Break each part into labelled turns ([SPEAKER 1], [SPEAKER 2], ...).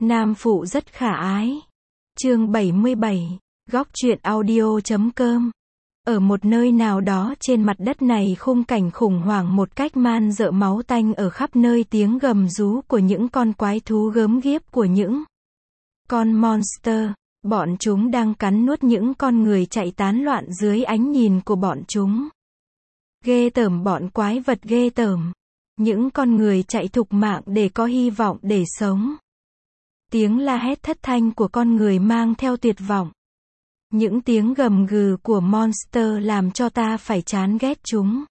[SPEAKER 1] Nam phụ rất khả ái. Chương 77. Góc truyện audio.com. Ở một nơi nào đó trên mặt đất này, khung cảnh khủng hoảng một cách man rợ, máu tanh ở khắp nơi, tiếng gầm rú của những con quái thú gớm ghiếc, của những con monster. Bọn chúng đang cắn nuốt những con người chạy tán loạn dưới ánh nhìn của bọn chúng. Ghê tởm, bọn quái vật ghê tởm. Những con người chạy thục mạng để có hy vọng để sống. Tiếng la hét thất thanh của con người mang theo tuyệt vọng. Những tiếng gầm gừ của monster làm cho ta phải chán ghét chúng.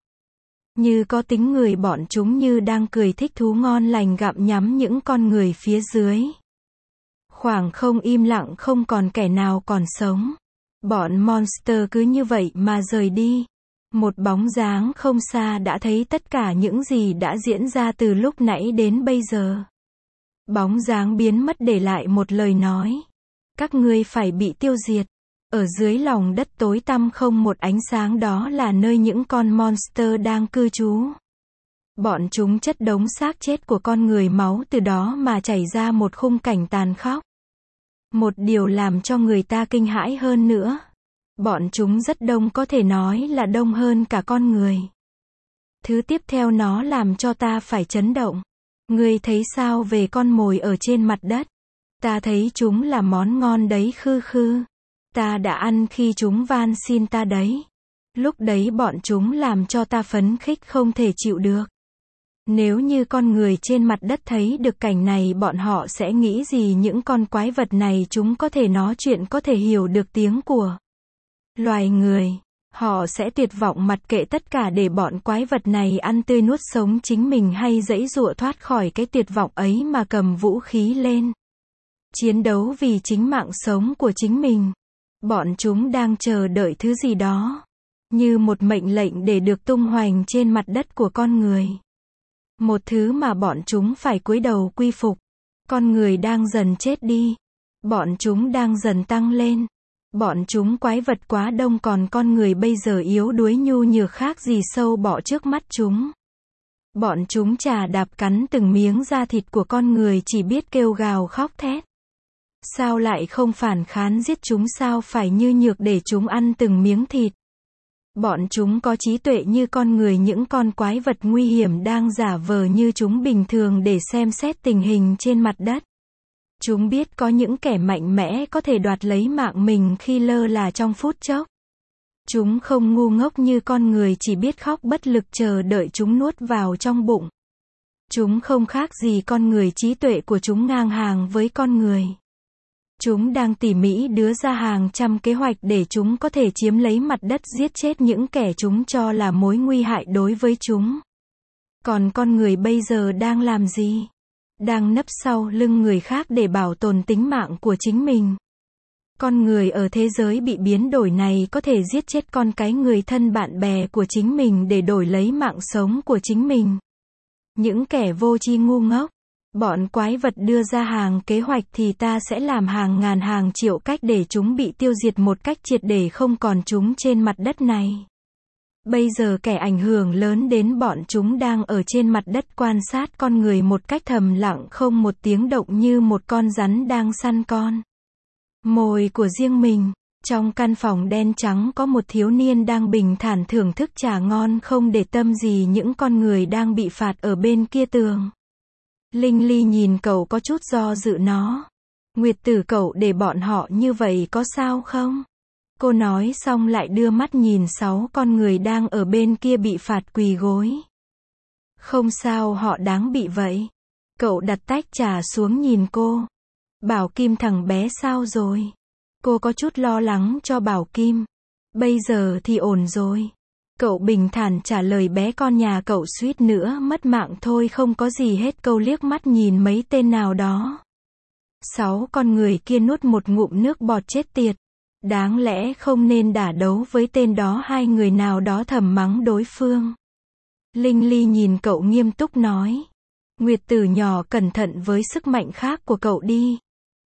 [SPEAKER 1] Như có tính người, bọn chúng như đang cười thích thú ngon lành gặm nhắm những con người phía dưới. Khoảng không im lặng, không còn kẻ nào còn sống. Bọn monster cứ như vậy mà rời đi. Một bóng dáng không xa đã thấy tất cả những gì đã diễn ra từ lúc nãy đến bây giờ. Bóng dáng biến mất để lại một lời nói. Các ngươi phải bị tiêu diệt. Ở dưới lòng đất tối tăm không một ánh sáng, đó là nơi những con monster đang cư trú. Bọn chúng chất đống xác chết của con người, máu từ đó mà chảy ra một khung cảnh tàn khốc. Một điều làm cho người ta kinh hãi hơn nữa. Bọn chúng rất đông, có thể nói là đông hơn cả con người. Thứ tiếp theo nó làm cho ta phải chấn động. Ngươi thấy sao về con mồi ở trên mặt đất? Ta thấy chúng là món ngon đấy khư khư. Ta đã ăn khi chúng van xin ta đấy. Lúc đấy bọn chúng làm cho ta phấn khích không thể chịu được. Nếu như con người trên mặt đất thấy được cảnh này, bọn họ sẽ nghĩ gì? Những con quái vật này chúng có thể nói chuyện, có thể hiểu được tiếng của loài người. Họ sẽ tuyệt vọng mặc kệ tất cả để bọn quái vật này ăn tươi nuốt sống chính mình, hay giãy giụa thoát khỏi cái tuyệt vọng ấy mà cầm vũ khí lên. Chiến đấu vì chính mạng sống của chính mình. Bọn chúng đang chờ đợi thứ gì đó. Như một mệnh lệnh để được tung hoành trên mặt đất của con người. Một thứ mà bọn chúng phải cúi đầu quy phục. Con người đang dần chết đi. Bọn chúng đang dần tăng lên. Bọn chúng quái vật quá đông, còn con người bây giờ yếu đuối nhu nhược, khác gì sâu bọ trước mắt chúng. Bọn chúng chà đạp cắn từng miếng da thịt của con người, chỉ biết kêu gào khóc thét. Sao lại không phản kháng giết chúng? Sao phải như nhược để chúng ăn từng miếng thịt? Bọn chúng có trí tuệ như con người. Những con quái vật nguy hiểm đang giả vờ như chúng bình thường để xem xét tình hình trên mặt đất. Chúng biết có những kẻ mạnh mẽ có thể đoạt lấy mạng mình khi lơ là trong phút chốc. Chúng không ngu ngốc như con người, chỉ biết khóc bất lực chờ đợi chúng nuốt vào trong bụng. Chúng không khác gì con người, trí tuệ của chúng ngang hàng với con người. Chúng đang tỉ mỉ đưa ra hàng trăm kế hoạch để chúng có thể chiếm lấy mặt đất, giết chết những kẻ chúng cho là mối nguy hại đối với chúng. Còn con người bây giờ đang làm gì? Đang nấp sau lưng người khác để bảo tồn tính mạng của chính mình. Con người ở thế giới bị biến đổi này có thể giết chết con cái, người thân bạn bè của chính mình để đổi lấy mạng sống của chính mình. Những kẻ vô tri ngu ngốc. Bọn quái vật đưa ra hàng kế hoạch thì ta sẽ làm hàng ngàn hàng triệu cách để chúng bị tiêu diệt một cách triệt để, không còn chúng trên mặt đất này. Bây giờ kẻ ảnh hưởng lớn đến bọn chúng đang ở trên mặt đất quan sát con người một cách thầm lặng, không một tiếng động, như một con rắn đang săn con mồi của riêng mình. Trong căn phòng đen trắng có một thiếu niên đang bình thản thưởng thức trà ngon, không để tâm gì những con người đang bị phạt ở bên kia tường. Linh Ly nhìn cậu có chút do dự. Nó, Nguyệt Tử, cậu để bọn họ như vậy có sao không? Cô nói xong lại đưa mắt nhìn 6 con người đang ở bên kia bị phạt quỳ gối. Không sao, họ đáng bị vậy. Cậu đặt tách trà xuống nhìn cô. Bảo Kim, thằng bé sao rồi? Cô có chút lo lắng cho Bảo Kim. Bây giờ thì ổn rồi. Cậu bình thản trả lời, bé con nhà cậu suýt nữa mất mạng thôi, không có gì hết. Câu liếc mắt nhìn mấy tên nào đó. 6 con người kia nuốt một ngụm nước bọt, chết tiệt. Đáng lẽ không nên đả đấu với tên đó. Hai người nào đó thầm mắng đối phương. Linh Ly nhìn cậu nghiêm túc nói. Nguyệt Tử nhỏ, cẩn thận với sức mạnh khác của cậu đi.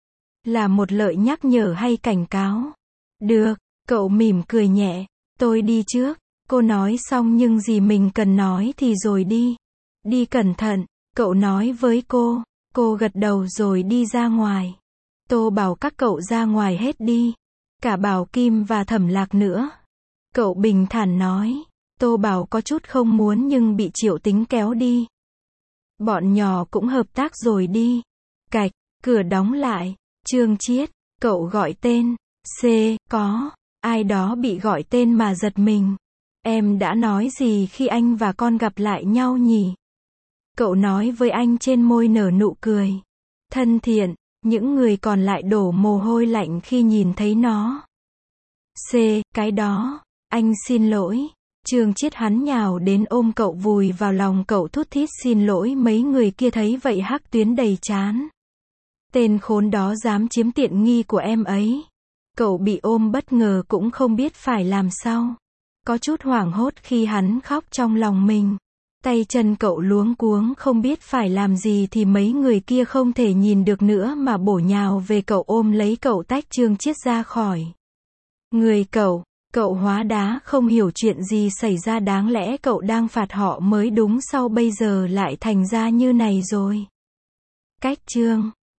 [SPEAKER 1] Là một lời nhắc nhở hay cảnh cáo? Được, cậu mỉm cười nhẹ. Tôi đi trước. Cô nói xong nhưng gì mình cần nói thì rồi đi. Đi cẩn thận, cậu nói với cô. Cô gật đầu rồi đi ra ngoài. Tô bảo các cậu ra ngoài hết đi. Cả Bảo Kim và Thẩm Lạc nữa. Cậu bình thản nói. Tô bảo có chút không muốn nhưng bị Triệu Tính kéo đi. Bọn nhỏ cũng hợp tác rồi đi. Cạch, cửa đóng lại. Trương Chiết, cậu gọi tên. C, có. Ai đó bị gọi tên mà giật mình. Em đã nói gì khi anh và con gặp lại nhau nhỉ? Cậu nói với anh trên môi nở nụ cười. Thân thiện, những người còn lại đổ mồ hôi lạnh khi nhìn thấy nó. C, cái đó. Anh xin lỗi. Trương Chiết hắn nhào đến ôm cậu vùi vào lòng cậu thút thít xin lỗi mấy người kia thấy vậy hắc tuyến đầy trán. Tên khốn đó dám chiếm tiện nghi của em ấy. Cậu bị ôm bất ngờ cũng không biết phải làm sao. Có chút hoảng hốt khi hắn khóc trong lòng mình. Tay chân cậu luống cuống không biết phải làm gì thì mấy người kia không thể nhìn được nữa mà bổ nhào về cậu ôm lấy cậu tách Trương Chiết ra khỏi người cậu. Cậu hóa đá không hiểu chuyện gì xảy ra, đáng lẽ cậu đang phạt họ mới đúng, sau bây giờ lại thành ra như này rồi. Cách chương